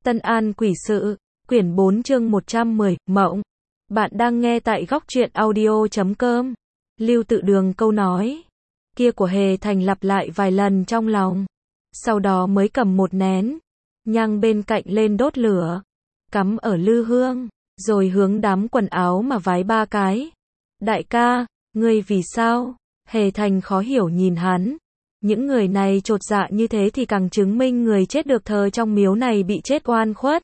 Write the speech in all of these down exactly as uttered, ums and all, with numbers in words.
Tân An Quỷ Sự, quyển bốn chương một trăm mười, Mộng. Bạn đang nghe tại góc truyện audio chấm com. Lưu Tự Đường câu nói kia của Hề Thành lặp lại vài lần trong lòng. Sau đó mới cầm một nén nhang bên cạnh lên đốt lửa, cắm ở lư hương, rồi hướng đám quần áo mà vái ba cái. Đại ca, ngươi vì sao? Hề Thành khó hiểu nhìn hắn. Những người này chột dạ như thế thì càng chứng minh người chết được thờ trong miếu này bị chết oan khuất.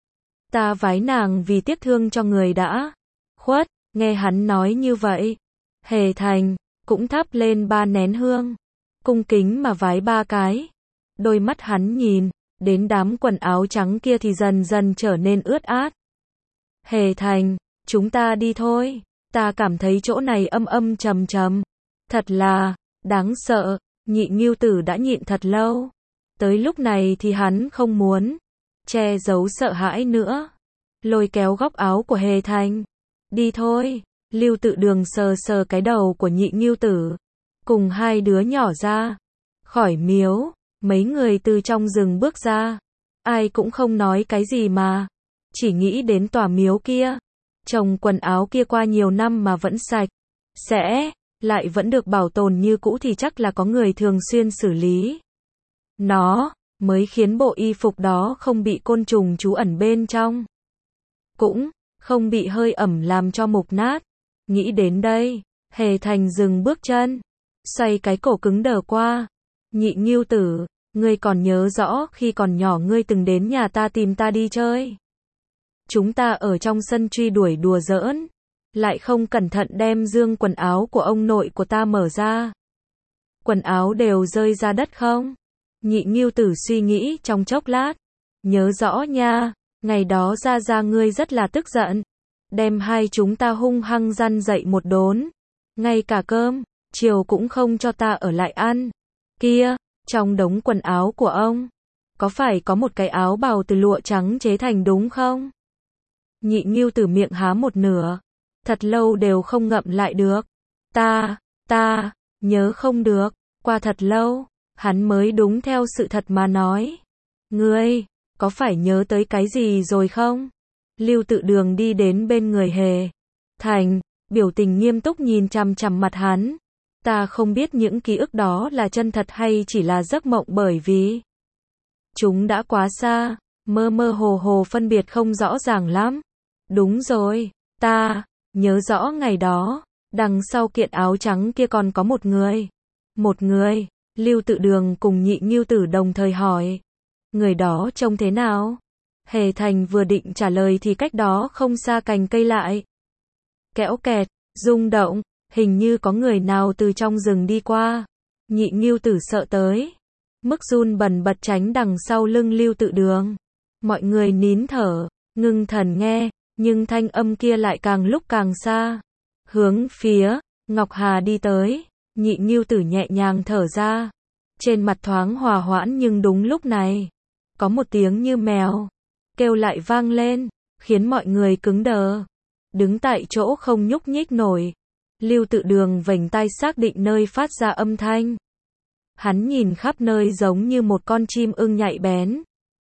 Ta vái nàng vì tiếc thương cho người đã khuất. Nghe hắn nói như vậy, Hề Thành cũng thắp lên ba nén hương, cung kính mà vái ba cái. Đôi mắt hắn nhìn đến đám quần áo trắng kia thì dần dần trở nên ướt át. Hề Thành, chúng ta đi thôi. Ta cảm thấy chỗ này âm âm trầm trầm, thật là đáng sợ. Nhị Ngưu Tử đã nhịn thật lâu. Tới lúc này thì hắn không muốn che giấu sợ hãi nữa. Lôi kéo góc áo của Hề Thành. Đi thôi. Lưu Tự Đường sờ sờ cái đầu của Nhị Ngưu Tử, cùng hai đứa nhỏ ra khỏi miếu. Mấy người từ trong rừng bước ra. Ai cũng không nói cái gì mà chỉ nghĩ đến tòa miếu kia. Chồng quần áo kia qua nhiều năm mà vẫn sạch sẽ, lại vẫn được bảo tồn như cũ thì chắc là có người thường xuyên xử lý nó, mới khiến bộ y phục đó không bị côn trùng trú ẩn bên trong, cũng không bị hơi ẩm làm cho mục nát. Nghĩ đến đây, Hề Thành dừng bước chân, xoay cái cổ cứng đờ qua. Nhị Ngưu Tử, ngươi còn nhớ rõ khi còn nhỏ ngươi từng đến nhà ta tìm ta đi chơi? Chúng ta ở trong sân truy đuổi đùa giỡn, lại không cẩn thận đem dương quần áo của ông nội của ta mở ra. Quần áo đều rơi ra đất không? Nhị Ngưu Tử suy nghĩ trong chốc lát. Nhớ rõ nha, ngày đó ra ra ngươi rất là tức giận, đem hai chúng ta hung hăng răn dậy một đốn. Ngay cả cơm chiều cũng không cho ta ở lại ăn. Kia, trong đống quần áo của ông, có phải có một cái áo bào từ lụa trắng chế thành đúng không? Nhị Ngưu Tử miệng há một nửa, thật lâu đều không ngậm lại được. Ta, ta, nhớ không được. Qua thật lâu, hắn mới đúng theo sự thật mà nói. Ngươi, có phải nhớ tới cái gì rồi không? Lưu Tự Đường đi đến bên người Hề Thành, biểu tình nghiêm túc nhìn chằm chằm mặt hắn. Ta không biết những ký ức đó là chân thật hay chỉ là giấc mộng bởi vì chúng đã quá xa, mơ mơ hồ hồ phân biệt không rõ ràng lắm. Đúng rồi, ta nhớ rõ ngày đó, đằng sau kiện áo trắng kia còn có một người. Một người? Lưu Tự Đường cùng Nhị Ngưu Tử đồng thời hỏi. Người đó trông thế nào? Hề Thành vừa định trả lời thì cách đó không xa cành cây lại kéo kẹt, rung động, hình như có người nào từ trong rừng đi qua. Nhị Ngưu Tử sợ tới mức run bần bật tránh đằng sau lưng Lưu Tự Đường. Mọi người nín thở, ngưng thần nghe, nhưng thanh âm kia lại càng lúc càng xa, hướng phía Ngọc Hà đi tới. Nhị Ngưu Tử nhẹ nhàng thở ra, trên mặt thoáng hòa hoãn, nhưng đúng lúc này, có một tiếng như mèo kêu lại vang lên, khiến mọi người cứng đờ, đứng tại chỗ không nhúc nhích nổi. Lưu Tự Đường vểnh tai xác định nơi phát ra âm thanh. Hắn nhìn khắp nơi giống như một con chim ưng nhạy bén.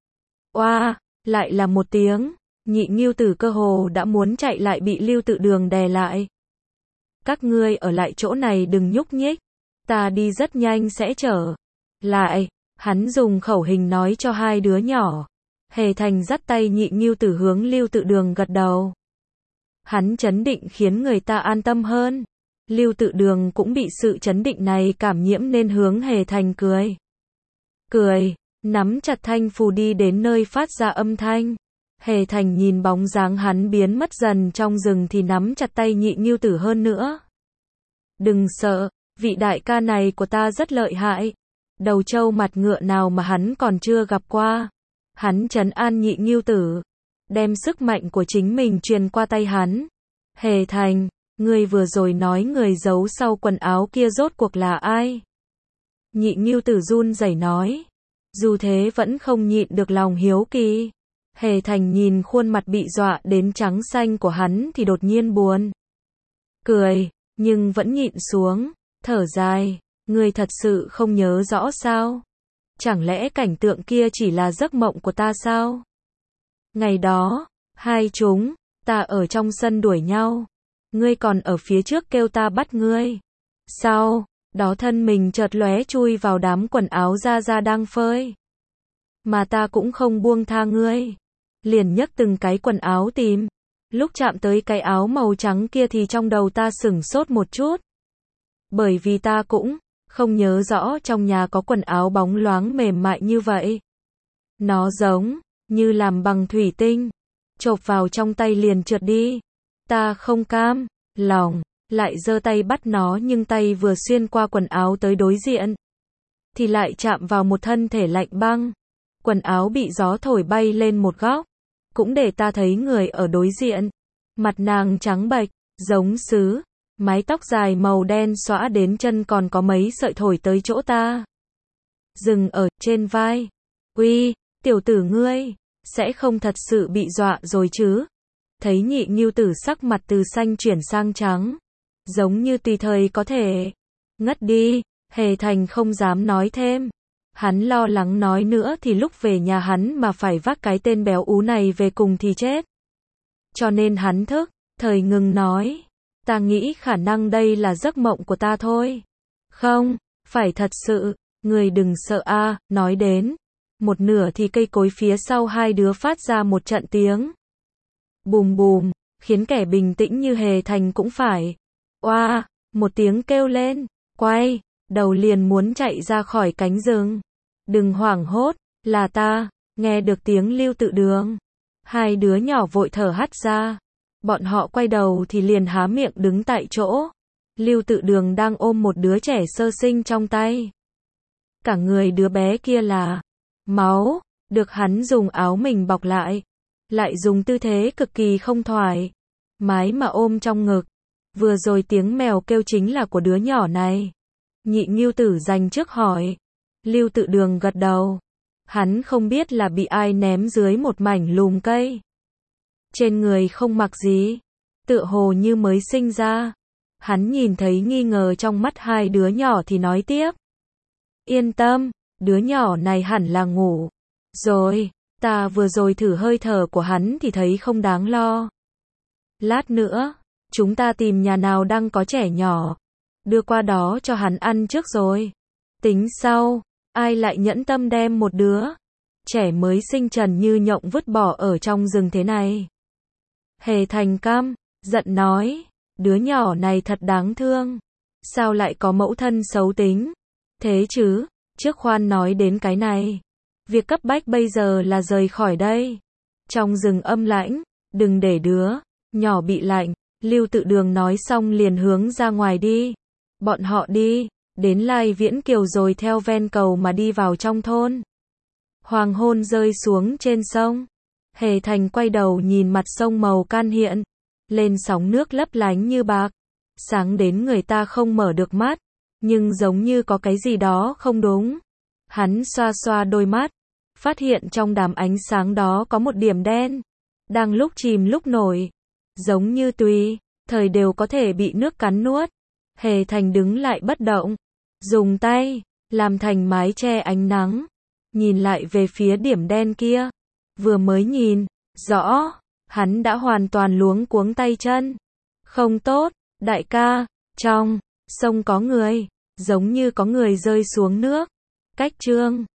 Oa, lại là một tiếng. Nhị Ngưu Tử cơ hồ đã muốn chạy lại bị Lưu Tự Đường đè lại. Các ngươi ở lại chỗ này đừng nhúc nhích, ta đi rất nhanh sẽ trở lại. Hắn dùng khẩu hình nói cho hai đứa nhỏ. Hề Thành dắt tay Nhị Ngưu Tử hướng Lưu Tự Đường gật đầu. Hắn chấn định khiến người ta an tâm hơn. Lưu Tự Đường cũng bị sự chấn định này cảm nhiễm nên hướng Hề Thành cười. Cười, nắm chặt thanh phù đi đến nơi phát ra âm thanh. Hề Thành nhìn bóng dáng hắn biến mất dần trong rừng thì nắm chặt tay Nhị Ngưu Tử hơn nữa. Đừng sợ, vị đại ca này của ta rất lợi hại. Đầu trâu mặt ngựa nào mà hắn còn chưa gặp qua. Hắn trấn an Nhị Ngưu Tử, đem sức mạnh của chính mình truyền qua tay hắn. Hề Thành, ngươi vừa rồi nói người giấu sau quần áo kia rốt cuộc là ai? Nhị Ngưu Tử run rẩy nói. Dù thế vẫn không nhịn được lòng hiếu kỳ. Hề Thành nhìn khuôn mặt bị dọa đến trắng xanh của hắn thì đột nhiên buồn cười, nhưng vẫn nhịn xuống, thở dài. Ngươi thật sự không nhớ rõ sao? Chẳng lẽ cảnh tượng kia chỉ là giấc mộng của ta sao? Ngày đó, hai chúng, ta ở trong sân đuổi nhau. Ngươi còn ở phía trước kêu ta bắt ngươi. Sau đó thân mình chợt lóe chui vào đám quần áo Gia Gia đang phơi. Mà ta cũng không buông tha ngươi. Liền nhấc từng cái quần áo tìm. Lúc chạm tới cái áo màu trắng kia thì trong đầu ta sửng sốt một chút. Bởi vì ta cũng không nhớ rõ trong nhà có quần áo bóng loáng mềm mại như vậy. Nó giống như làm bằng thủy tinh. Chộp vào trong tay liền trượt đi. Ta không cam lòng, lại giơ tay bắt nó nhưng tay vừa xuyên qua quần áo tới đối diện. Thì lại chạm vào một thân thể lạnh băng. Quần áo bị gió thổi bay lên một góc. Cũng để ta thấy người ở đối diện. Mặt nàng trắng bệch, giống sứ. Mái tóc dài màu đen xõa đến chân còn có mấy sợi thổi tới chỗ ta. Dừng ở trên vai. Uy, tiểu tử ngươi, sẽ không thật sự bị dọa rồi chứ? Thấy Nhị Ngưu Tử sắc mặt từ xanh chuyển sang trắng. Giống như tùy thời có thể ngất đi. Hề Thành không dám nói thêm. Hắn lo lắng nói nữa thì lúc về nhà hắn mà phải vác cái tên béo ú này về cùng thì chết. Cho nên hắn thức thời ngừng nói. Ta nghĩ khả năng đây là giấc mộng của ta thôi. Không, phải thật sự. Người đừng sợ a. Nói đến một nửa thì cây cối phía sau hai đứa phát ra một trận tiếng bùm bùm, khiến kẻ bình tĩnh như Hề Thành cũng phải oa, một tiếng kêu lên, quay đầu liền muốn chạy ra khỏi cánh rừng. Đừng hoảng hốt, là ta. Nghe được tiếng Lưu Tự Đường, hai đứa nhỏ vội thở hắt ra. Bọn họ quay đầu thì liền há miệng đứng tại chỗ. Lưu Tự Đường đang ôm một đứa trẻ sơ sinh trong tay. Cả người đứa bé kia là máu, được hắn dùng áo mình bọc lại. Lại dùng tư thế cực kỳ không thoải mái mà ôm trong ngực. Vừa rồi tiếng mèo kêu chính là của đứa nhỏ này. Nhị Ngưu Tử dành trước hỏi. Lưu Tự Đường gật đầu. Hắn không biết là bị ai ném dưới một mảnh lùm cây. Trên người không mặc gì, tựa hồ như mới sinh ra. Hắn nhìn thấy nghi ngờ trong mắt hai đứa nhỏ thì nói tiếp. Yên tâm, đứa nhỏ này hẳn là ngủ rồi, ta vừa rồi thử hơi thở của hắn thì thấy không đáng lo. Lát nữa, chúng ta tìm nhà nào đang có trẻ nhỏ, đưa qua đó cho hắn ăn trước rồi. Tính sau, ai lại nhẫn tâm đem một đứa trẻ mới sinh trần như nhộng vứt bỏ ở trong rừng thế này. Hề Thành căm giận nói, đứa nhỏ này thật đáng thương. Sao lại có mẫu thân xấu tính thế chứ? Trước khoan nói đến cái này. Việc cấp bách bây giờ là rời khỏi đây. Trong rừng âm lãnh, đừng để đứa nhỏ bị lạnh. Lưu Tự Đường nói xong liền hướng ra ngoài đi. Bọn họ đi đến Lai Viễn Kiều rồi theo ven cầu mà đi vào trong thôn. Hoàng hôn rơi xuống trên sông. Hề Thành quay đầu nhìn mặt sông màu can hiện lên, sóng nước lấp lánh như bạc, sáng đến người ta không mở được mắt, nhưng giống như có cái gì đó không đúng. Hắn xoa xoa đôi mắt, phát hiện trong đám ánh sáng đó có một điểm đen, đang lúc chìm lúc nổi, giống như tùy thời đều có thể bị nước cắn nuốt. Hề Thành đứng lại bất động, dùng tay làm thành mái che ánh nắng, nhìn lại về phía điểm đen kia. Vừa mới nhìn rõ, hắn đã hoàn toàn luống cuống tay chân. Không tốt, đại ca, trong sông có người, giống như có người rơi xuống nước. Cách Trương